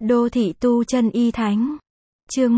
Đô thị tu chân y thánh. Chương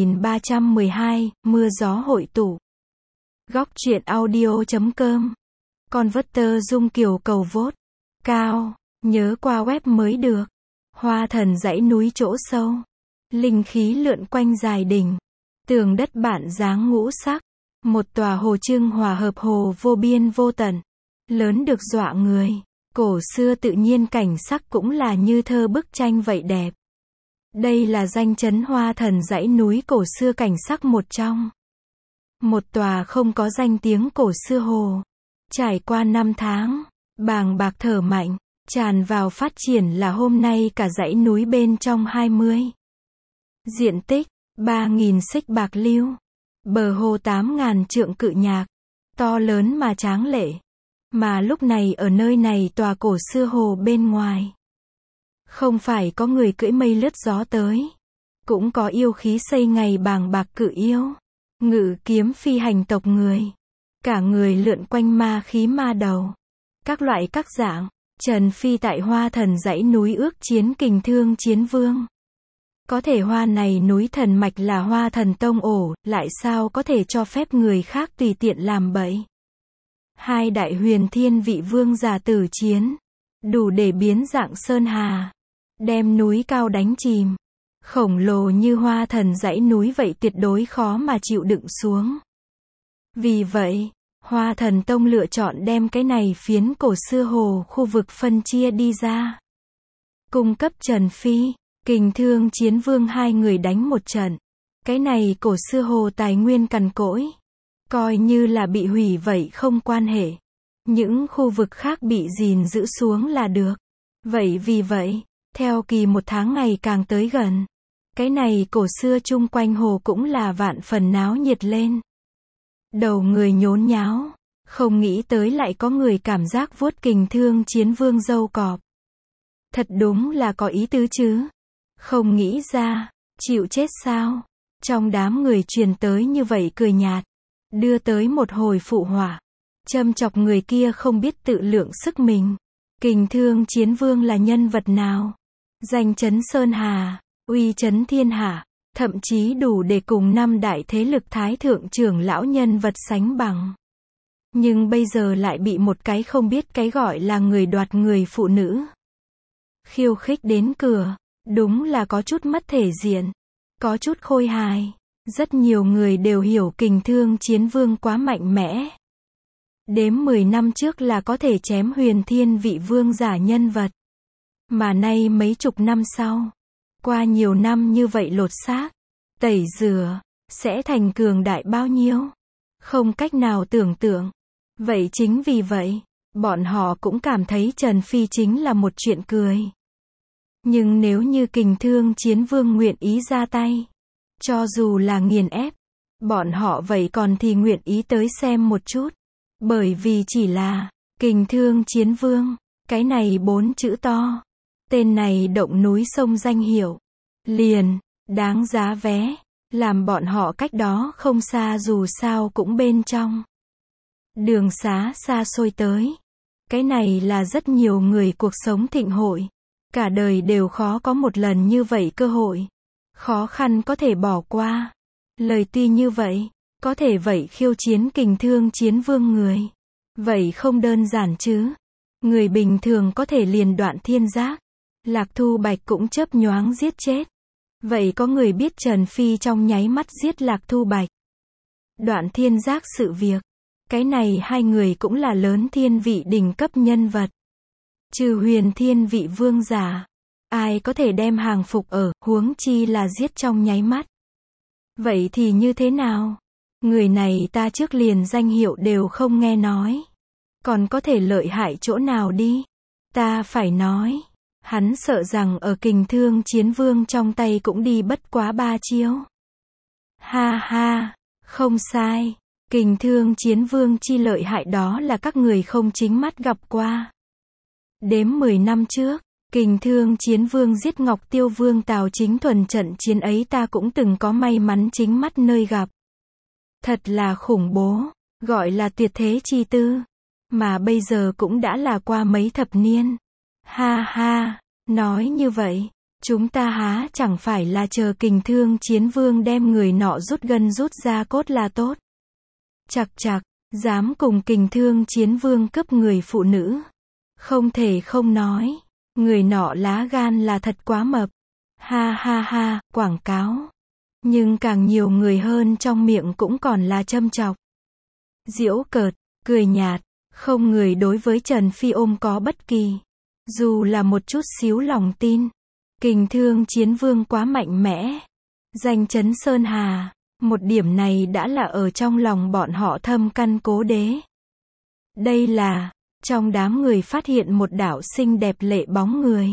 1312, mưa gió hội tụ. Góc truyện audio.com. Converter dung kiều cầu vốt. Cao, nhớ qua web mới được. Hoa thần dãy núi chỗ sâu. Linh khí lượn quanh dài đỉnh. Tường đất bản dáng ngũ sắc. Một tòa hồ trưng hòa hợp hồ vô biên vô tận. Lớn được dọa người. Cổ xưa tự nhiên cảnh sắc cũng là như thơ bức tranh vậy đẹp. Đây là danh chấn Hoa thần dãy núi cổ xưa cảnh sắc một trong. Một tòa không có danh tiếng cổ xưa hồ. Trải qua năm tháng, bàng bạc thở mạnh, tràn vào phát triển là hôm nay cả dãy núi bên trong 20. Diện tích, 3.000 xích bạc lưu. Bờ hồ 8.000 trượng cự nhạc. To lớn mà tráng lệ. Mà lúc này ở nơi này tòa cổ xưa hồ bên ngoài. Không phải có người cưỡi mây lướt gió tới. Cũng có yêu khí xây ngày bàng bạc cự yêu. Ngự kiếm phi hành tộc người. Cả người lượn quanh ma khí ma đầu. Các loại các dạng. Trần Phi tại Hoa thần dãy núi ước chiến kình thương chiến vương. Có thể Hoa này núi thần mạch là Hoa thần tông ổ, lại sao có thể cho phép người khác tùy tiện làm bậy. Hai đại huyền thiên vị vương giả tử chiến. Đủ để biến dạng sơn hà. Đem núi cao đánh chìm. Khổng lồ như Hoa thần dãy núi vậy tuyệt đối khó mà chịu đựng xuống. Vì vậy, Hoa thần tông lựa chọn đem cái này phiến cổ xưa hồ khu vực phân chia đi ra. Cung cấp Trần Phi, kình thương chiến vương hai người đánh một trận. Cái này cổ xưa hồ tài nguyên cằn cỗi. Coi như là bị hủy vậy không quan hệ. Những khu vực khác bị gìn giữ xuống là được. Vậy vì vậy, theo kỳ một tháng ngày càng tới gần. Cái này cổ xưa chung quanh hồ cũng là vạn phần náo nhiệt lên. Đầu người nhốn nháo. Không nghĩ tới lại có người cảm giác vuốt kình thương chiến vương râu cọp. Thật đúng là có ý tứ chứ. Không nghĩ ra, chịu chết sao. Trong đám người truyền tới như vậy cười nhạt. Đưa tới một hồi phụ họa. Châm chọc người kia không biết tự lượng sức mình. Kình thương chiến vương là nhân vật nào? Danh chấn Sơn Hà, uy chấn thiên hạ, thậm chí đủ để cùng năm đại thế lực thái thượng trưởng lão nhân vật sánh bằng. Nhưng bây giờ lại bị một cái không biết cái gọi là người đoạt người phụ nữ. Khiêu khích đến cửa, đúng là có chút mất thể diện, có chút khôi hài. Rất nhiều người đều hiểu kình thương chiến vương quá mạnh mẽ. Đếm 10 năm trước là có thể chém huyền thiên vị vương giả nhân vật. Mà nay mấy chục năm sau, qua nhiều năm như vậy lột xác, tẩy rửa, sẽ thành cường đại bao nhiêu? Không cách nào tưởng tượng. Vậy chính vì vậy, bọn họ cũng cảm thấy Trần Phi chính là một chuyện cười. Nhưng nếu như kình thương chiến vương nguyện ý ra tay, cho dù là nghiền ép, bọn họ vậy còn thì nguyện ý tới xem một chút. Bởi vì chỉ là kình thương chiến vương, cái này 4 chữ to. Tên này động núi sông danh hiệu. Liền, đáng giá vé. Làm bọn họ cách đó không xa dù sao cũng bên trong. Đường xá xa xôi tới. Cái này là rất nhiều người cuộc sống thịnh hội. Cả đời đều khó có một lần như vậy cơ hội. Khó khăn có thể bỏ qua. Lời tuy như vậy, có thể vậy khiêu chiến kình thương chiến vương người. Vậy không đơn giản chứ. Người bình thường có thể liền đoạn thiên giác. Lạc Thu Bạch cũng chớp nhoáng giết chết. Vậy có người biết Trần Phi trong nháy mắt giết Lạc Thu Bạch. Đoạn thiên giác sự việc. Cái này hai người cũng là lớn thiên vị đỉnh cấp nhân vật. Trừ huyền thiên vị vương giả. Ai có thể đem hàng phục ở, huống chi là giết trong nháy mắt. Vậy thì như thế nào? Người này ta trước liền danh hiệu đều không nghe nói. Còn có thể lợi hại chỗ nào đi? Ta phải nói. Hắn sợ rằng ở kình thương chiến vương trong tay cũng đi bất quá 3 chiêu. Ha ha, không sai. Kình thương chiến vương chi lợi hại đó là các người không chính mắt gặp qua. Đếm 10 năm trước, kình thương chiến vương giết Ngọc Tiêu Vương Tào Chính Thuần trận chiến ấy ta cũng từng có may mắn chính mắt nơi gặp. Thật là khủng bố, gọi là tuyệt thế chi tư. Mà bây giờ cũng đã là qua mấy thập niên. Ha ha, nói như vậy, Chúng ta há chẳng phải là chờ Kình Thương Chiến Vương đem người nọ rút gân rút da cốt là tốt. Chặc chặc, dám cùng Kình Thương Chiến Vương cướp người phụ nữ. Không thể không nói, người nọ lá gan là thật quá mập. Ha ha ha, quảng cáo. Nhưng càng nhiều người hơn trong miệng cũng còn là châm chọc. Giễu cợt, cười nhạt, không người đối với Trần Phi ôm có bất kỳ, dù là một chút xíu lòng tin. Kình Thương Chiến Vương quá mạnh mẽ, danh chấn Sơn Hà, một điểm này đã là ở trong lòng bọn họ thâm căn cố đế. Đây là, trong đám người phát hiện một đạo xinh đẹp lệ bóng người.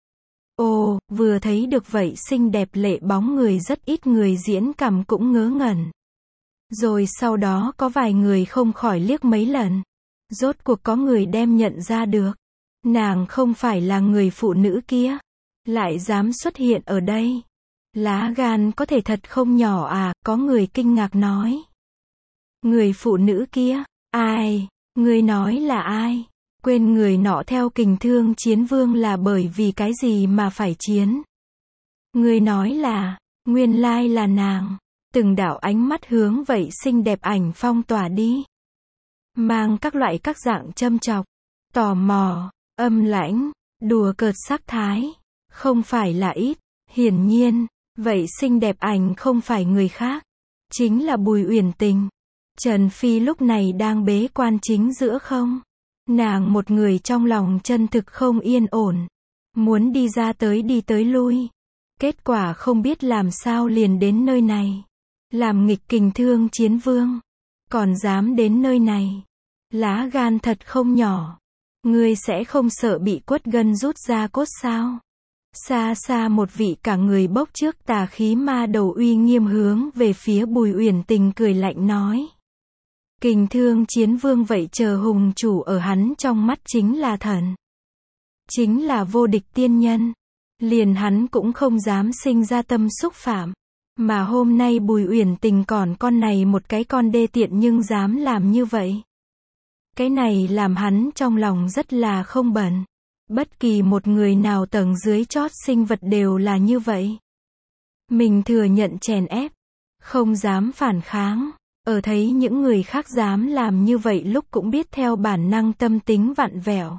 Ồ, vừa thấy được vậy xinh đẹp lệ bóng người rất ít người diễn cảm cũng ngớ ngẩn. Rồi sau đó có vài người không khỏi liếc mấy lần. Rốt cuộc có người đem nhận ra được. Nàng không phải là người phụ nữ kia. Lại dám xuất hiện ở đây. Lá gan có thể thật không nhỏ à, có người kinh ngạc nói. Người phụ nữ kia, ai? Người nói là ai? Quên người nọ theo Kình Thương Chiến Vương là bởi vì cái gì mà phải chiến? Người nói là, nguyên lai là nàng. Từng đạo ánh mắt hướng vậy xinh đẹp ảnh phong tỏa đi. Mang các loại các dạng châm chọc, tò mò, âm lãnh, đùa cợt sắc thái. Không phải là ít, hiển nhiên, vậy xinh đẹp ảnh không phải người khác. Chính là Bùi Uyển Tình. Trần Phi lúc này đang bế quan chính giữa không? Nàng một người trong lòng chân thực không yên ổn. Muốn đi ra tới đi tới lui. Kết quả không biết làm sao liền đến nơi này. Làm nghịch Kình Thương Chiến Vương. Còn dám đến nơi này. Lá gan thật không nhỏ. Ngươi sẽ không sợ bị quất gân rút da cốt sao? Xa xa một vị cả người bốc trước tà khí ma đầu uy nghiêm hướng về phía Bùi Uyển Tình cười lạnh nói. Kình Thương Chiến Vương vậy chờ hùng chủ ở hắn trong mắt chính là thần. Chính là vô địch tiên nhân. Liền hắn cũng không dám sinh ra tâm xúc phạm. Mà hôm nay Bùi Uyển Tình còn con này một cái con đê tiện nhưng dám làm như vậy. Cái này làm hắn trong lòng rất là không bận. Bất kỳ một người nào tầng dưới chót sinh vật đều là như vậy. Mình thừa nhận chèn ép. Không dám phản kháng. Ở thấy những người khác dám làm như vậy lúc cũng biết theo bản năng tâm tính vặn vẹo.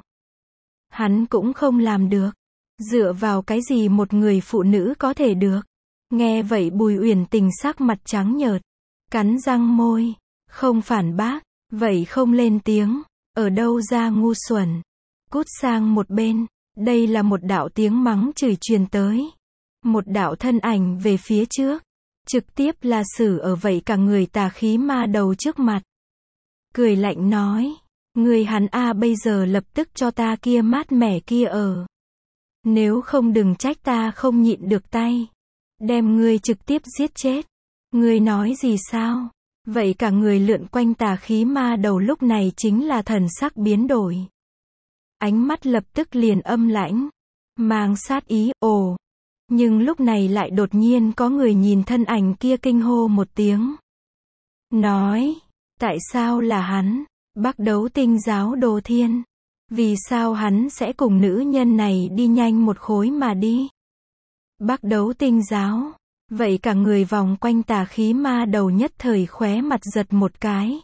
Hắn cũng không làm được. Dựa vào cái gì một người phụ nữ có thể được. Nghe vậy Bùi Uyển Tình sắc mặt trắng nhợt. Cắn răng môi. Không phản bác. Vậy không lên tiếng. Ở đâu ra ngu xuẩn. Cút sang một bên. Đây là một đạo tiếng mắng chửi truyền tới. Một đạo thân ảnh về phía trước. Trực tiếp là xử ở vậy cả người tà khí ma đầu trước mặt. Cười lạnh nói. Người hắn a bây giờ lập tức cho ta kia mát mẻ kia ở. Nếu không đừng trách ta không nhịn được tay. Đem ngươi trực tiếp giết chết. Ngươi nói gì sao? Vậy cả người lượn quanh tà khí ma đầu lúc này chính là thần sắc biến đổi. Ánh mắt lập tức liền âm lãnh. Mang sát ý, ồ. Nhưng lúc này lại đột nhiên có người nhìn thân ảnh kia kinh hô một tiếng. Nói, tại sao là hắn? Bắc Đấu Tinh giáo Đồ Thiên. Vì sao hắn sẽ cùng nữ nhân này đi nhanh một khối mà đi? Bắc Đấu Tinh giáo. Vậy cả người vòng quanh tà khí ma đầu nhất thời khóe mặt giật một cái.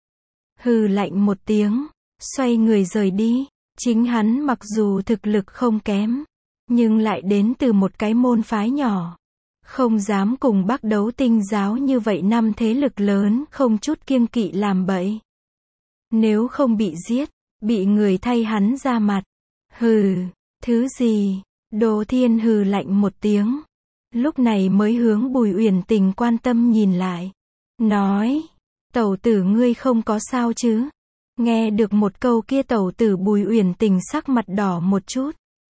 Hừ lạnh một tiếng. Xoay người rời đi. Chính hắn mặc dù thực lực không kém. Nhưng lại đến từ một cái môn phái nhỏ. Không dám cùng Bắc Đấu Tinh giáo như vậy năm thế lực lớn không chút kiêng kỵ làm bậy. Nếu không bị giết, bị người thay hắn ra mặt. Hừ, thứ gì? Đồ Thiên hừ lạnh một tiếng. Lúc này mới hướng Bùi Uyển Tình quan tâm nhìn lại. Nói, tẩu tử ngươi không có sao chứ? Nghe được một câu kia tẩu tử Bùi Uyển Tình sắc mặt đỏ một chút.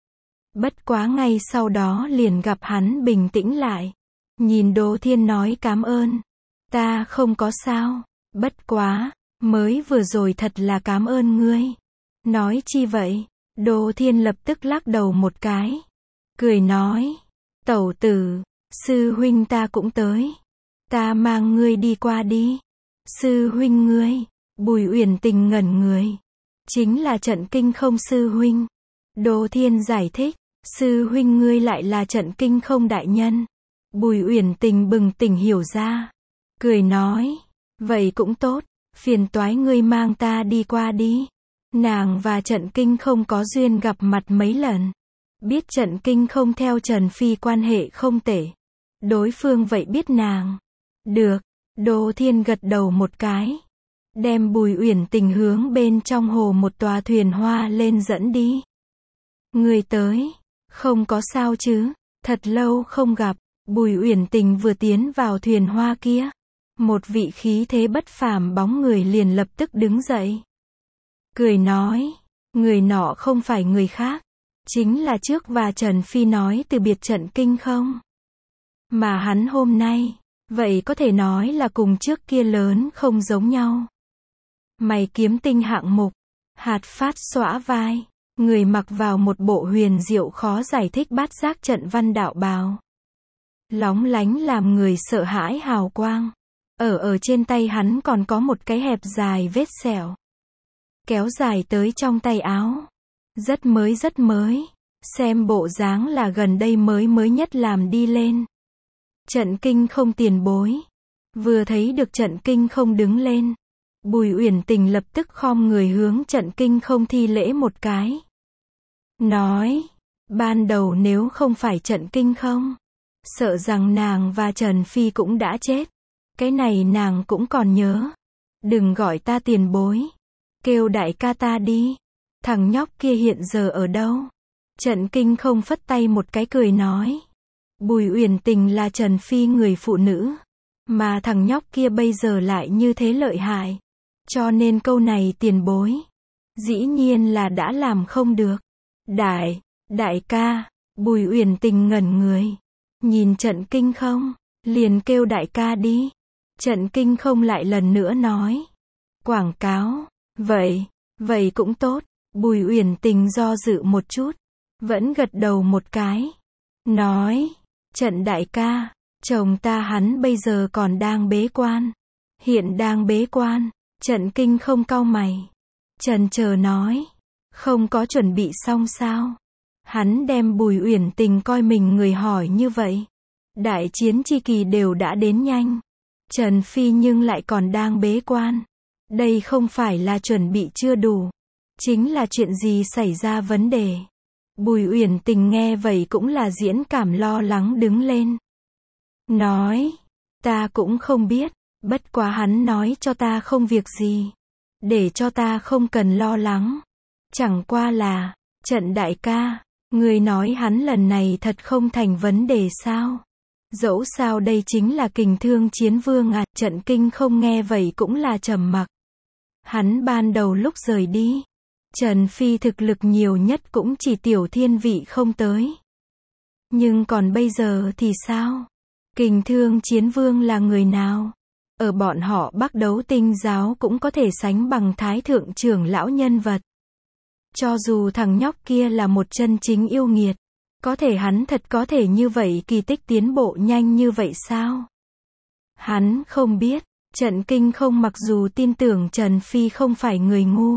Bất quá ngay sau đó liền gặp hắn bình tĩnh lại. Nhìn Đồ Thiên nói cảm ơn. Ta không có sao. Bất quá, mới vừa rồi thật là cảm ơn ngươi. Nói chi vậy? Đồ Thiên lập tức lắc đầu một cái. Cười nói. Tẩu tử, sư huynh ta cũng tới. Ta mang ngươi đi qua đi. Sư huynh ngươi. Bùi Uyển Tình ngẩn người. Chính là Trận Kinh không sư huynh. Đồ Thiên giải thích. Sư huynh ngươi lại là Trận Kinh Không đại nhân. Bùi Uyển Tình bừng tỉnh hiểu ra. Cười nói, vậy cũng tốt, phiền toái ngươi mang ta đi qua đi. Nàng và Trận Kinh Không có duyên gặp mặt mấy lần. Biết Trận Kinh Không theo Trần Phi quan hệ không tệ. Đối phương vậy biết nàng. Được, Đỗ Thiên gật đầu một cái. Đem Bùi Uyển Tình hướng bên trong hồ một tòa thuyền hoa lên dẫn đi. Người tới, không có sao chứ, thật lâu không gặp. Bùi Uyển Tình vừa tiến vào thuyền hoa kia. Một vị khí thế bất phàm bóng người liền lập tức đứng dậy. Cười nói, người nọ không phải người khác. Chính là trước và Trần Phi nói từ biệt Trận Kinh Không. Mà hắn hôm nay, vậy có thể nói là cùng trước kia lớn không giống nhau. Mày kiếm tinh hạng mục, hạt phát xõa vai, người mặc vào một bộ huyền diệu khó giải thích bát giác trận văn đạo bào. Lóng lánh làm người sợ hãi hào quang. Ở trên tay hắn còn có một cái hẹp dài vết sẹo. Kéo dài tới trong tay áo. Rất mới. Xem bộ dáng là gần đây mới nhất làm đi lên. Trận Kinh Không tiền bối. Vừa thấy được Trận Kinh Không đứng lên. Bùi Uyển Tình lập tức khom người hướng Trận Kinh Không thi lễ một cái. Nói, ban đầu nếu không phải Trận Kinh Không, sợ rằng nàng và Trần Phi cũng đã chết. Cái này nàng cũng còn nhớ. Đừng gọi ta tiền bối. Kêu đại ca ta đi. Thằng nhóc kia hiện giờ ở đâu? Trận Kinh Không phất tay một cái cười nói. Bùi Uyển Tình là Trần Phi người phụ nữ. Mà thằng nhóc kia bây giờ lại như thế lợi hại. Cho nên câu này tiền bối. Dĩ nhiên là đã làm không được. Đại ca. Bùi Uyển Tình ngẩn người. Nhìn Trận Kinh Không. Liền kêu đại ca đi. Trận Kinh Không lại lần nữa nói. Quảng cáo. Vậy cũng tốt. Bùi Uyển Tình do dự một chút. Vẫn gật đầu một cái. Nói. Trận đại ca. Chồng ta hắn bây giờ còn đang bế quan. Hiện đang bế quan. Trận Kinh Không cau mày. Chần chờ nói. Không có chuẩn bị xong sao? Hắn đem Bùi Uyển Tình coi mình người hỏi như vậy. Đại chiến chi kỳ đều đã đến nhanh. Trần Phi nhưng lại còn đang bế quan. Đây không phải là chuẩn bị chưa đủ. Chính là chuyện gì xảy ra vấn đề. Bùi Uyển Tình nghe vậy cũng là diễn cảm lo lắng đứng lên. Nói. Ta cũng không biết. Bất quá hắn nói cho ta không việc gì. Để cho ta không cần lo lắng. Chẳng qua là. Trận đại ca. Người nói hắn lần này thật không thành vấn đề sao? Dẫu sao đây chính là Kình Thương Chiến Vương à. Trận Kinh Không nghe vậy cũng là trầm mặc. Hắn ban đầu lúc rời đi. Trần Phi thực lực nhiều nhất cũng chỉ tiểu thiên vị không tới. Nhưng còn bây giờ thì sao? Kình Thương Chiến Vương là người nào? Ở bọn họ Bắc Đấu Tinh giáo cũng có thể sánh bằng Thái Thượng trưởng lão nhân vật. Cho dù thằng nhóc kia là một chân chính yêu nghiệt. Có thể hắn thật có thể như vậy kỳ tích tiến bộ nhanh như vậy sao? Hắn không biết. Trận Kinh Không mặc dù tin tưởng Trần Phi không phải người ngu.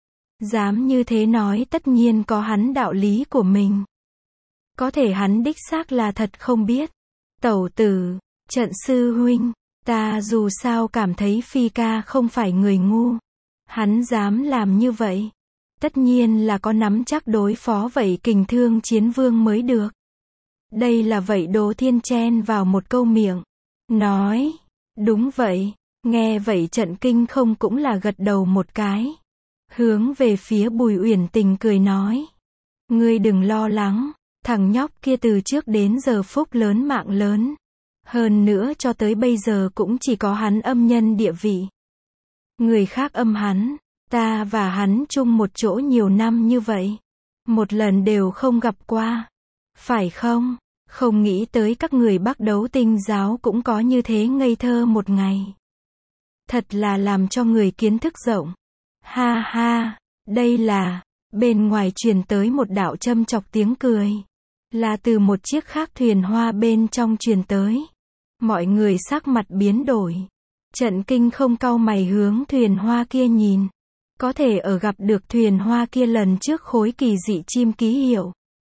Dám như thế nói tất nhiên có hắn đạo lý của mình. Có thể hắn đích xác là thật không biết. Tẩu tử, Trận sư huynh, ta dù sao cảm thấy Phi ca không phải người ngu. Hắn dám làm như vậy. Tất nhiên là có nắm chắc đối phó vậy Kình Thương Chiến Vương mới được. Đây là vậy Đỗ Thiên chen vào một câu miệng. Nói. Đúng vậy. Nghe vậy Trận Kinh Không cũng là gật đầu một cái. Hướng về phía Bùi Uyển Tình cười nói. Ngươi đừng lo lắng. Thằng nhóc kia từ trước đến giờ phúc lớn mạng lớn. Hơn nữa cho tới bây giờ cũng chỉ có hắn âm nhân địa vị. Người khác âm hắn. Ta và hắn chung một chỗ nhiều năm như vậy. Một lần đều không gặp qua. Phải không? Không nghĩ tới các người Bắc Đấu Tinh giáo cũng có như thế ngây thơ một ngày. Thật là làm cho người kiến thức rộng. Ha ha, đây là. Bên ngoài truyền tới một đạo châm chọc tiếng cười. Là từ một chiếc khác thuyền hoa bên trong truyền tới. Mọi người sắc mặt biến đổi. Trận Kinh Không cau mày hướng thuyền hoa kia nhìn. Có thể ở gặp được thuyền hoa kia lần trước khối kỳ dị chim ký hiệu.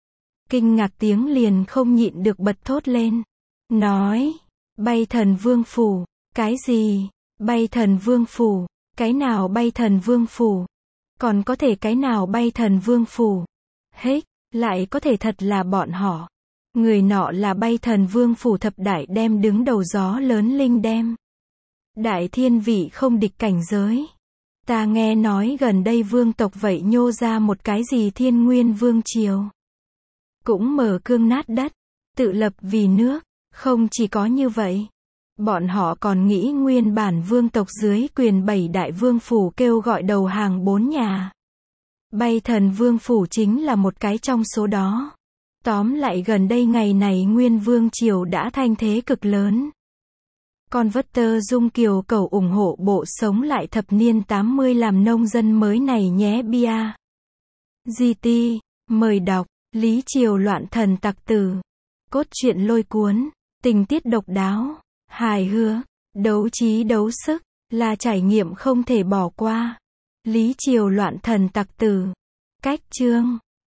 kinh ngạc tiếng liền không nhịn được bật thốt lên. Nói, bay thần vương phủ, cái gì? Bay thần vương phủ, cái nào bay thần vương phủ? Còn có thể cái nào bay thần vương phủ? Hếch, lại có thể thật là bọn họ. Người nọ là bay thần vương phủ thập đại đem đứng đầu gió lớn linh đem. Đại thiên vị không địch cảnh giới. Ta nghe nói gần đây vương tộc vậy nhô ra một cái gì thiên nguyên vương triều. Cũng mở cương nát đất, tự lập vì nước. Không chỉ có như vậy. Bọn họ còn nghĩ nguyên bản vương tộc dưới quyền 7 đại vương phủ kêu gọi đầu hàng 4 nhà. Bay thần vương phủ chính là một cái trong số đó. Tóm lại gần đây ngày này nguyên vương triều đã thanh thế cực lớn. Con vất tơ dung kiều cầu ủng hộ bộ sống lại thập niên 80 làm nông dân mới này nhé bia. GT, mời đọc, Lý Triều loạn thần tặc tử. Cốt truyện lôi cuốn, tình tiết độc đáo, hài hước, đấu trí đấu sức, là trải nghiệm không thể bỏ qua. Lý Triều loạn thần tặc tử. Cách chương